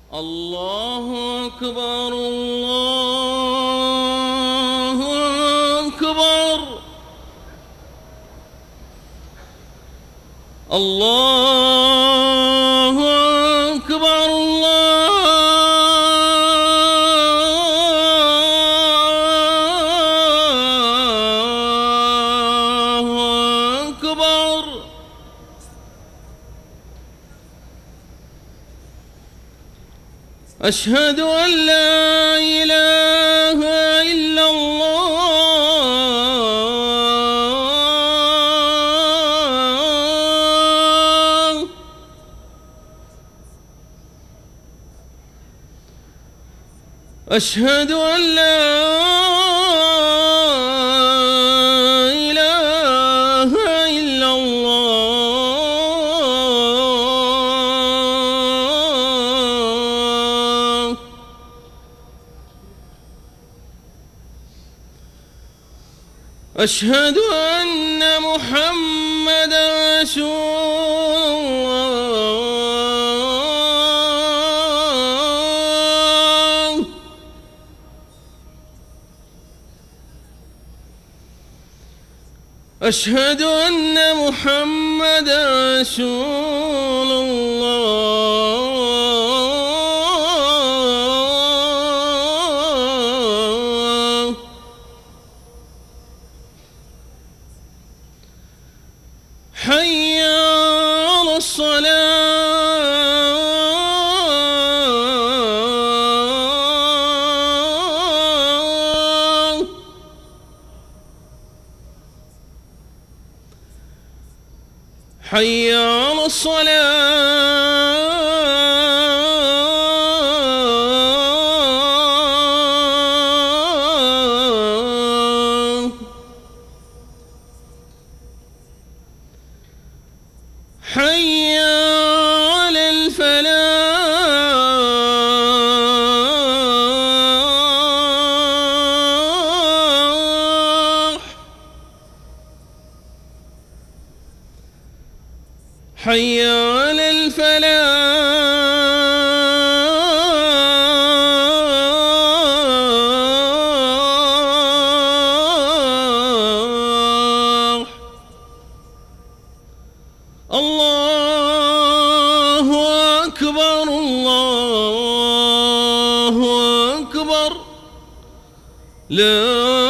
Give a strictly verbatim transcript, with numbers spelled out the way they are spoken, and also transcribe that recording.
الله أكبر الله أكبر الله أكبر الله أكبر. أشهد أن لا إله إلا الله. أشهد أن لا إله إلا الله. أشهد أن محمدًا رسول الله. أشهد أن محمدًا رسول الله. حي على الصلاة. حي على الصلاة. حي على الفلاح. حي على الفلاح. الله أكبر الله أكبر. لا